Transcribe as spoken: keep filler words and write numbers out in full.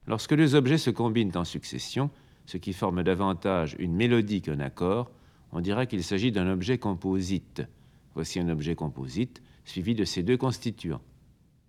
Lorsque les objets se combinent en succession, ce qui forme davantage une mélodie qu'un accord, on dira qu'il s'agit d'un objet composite. Voici un objet composite suivi de ces deux constituants.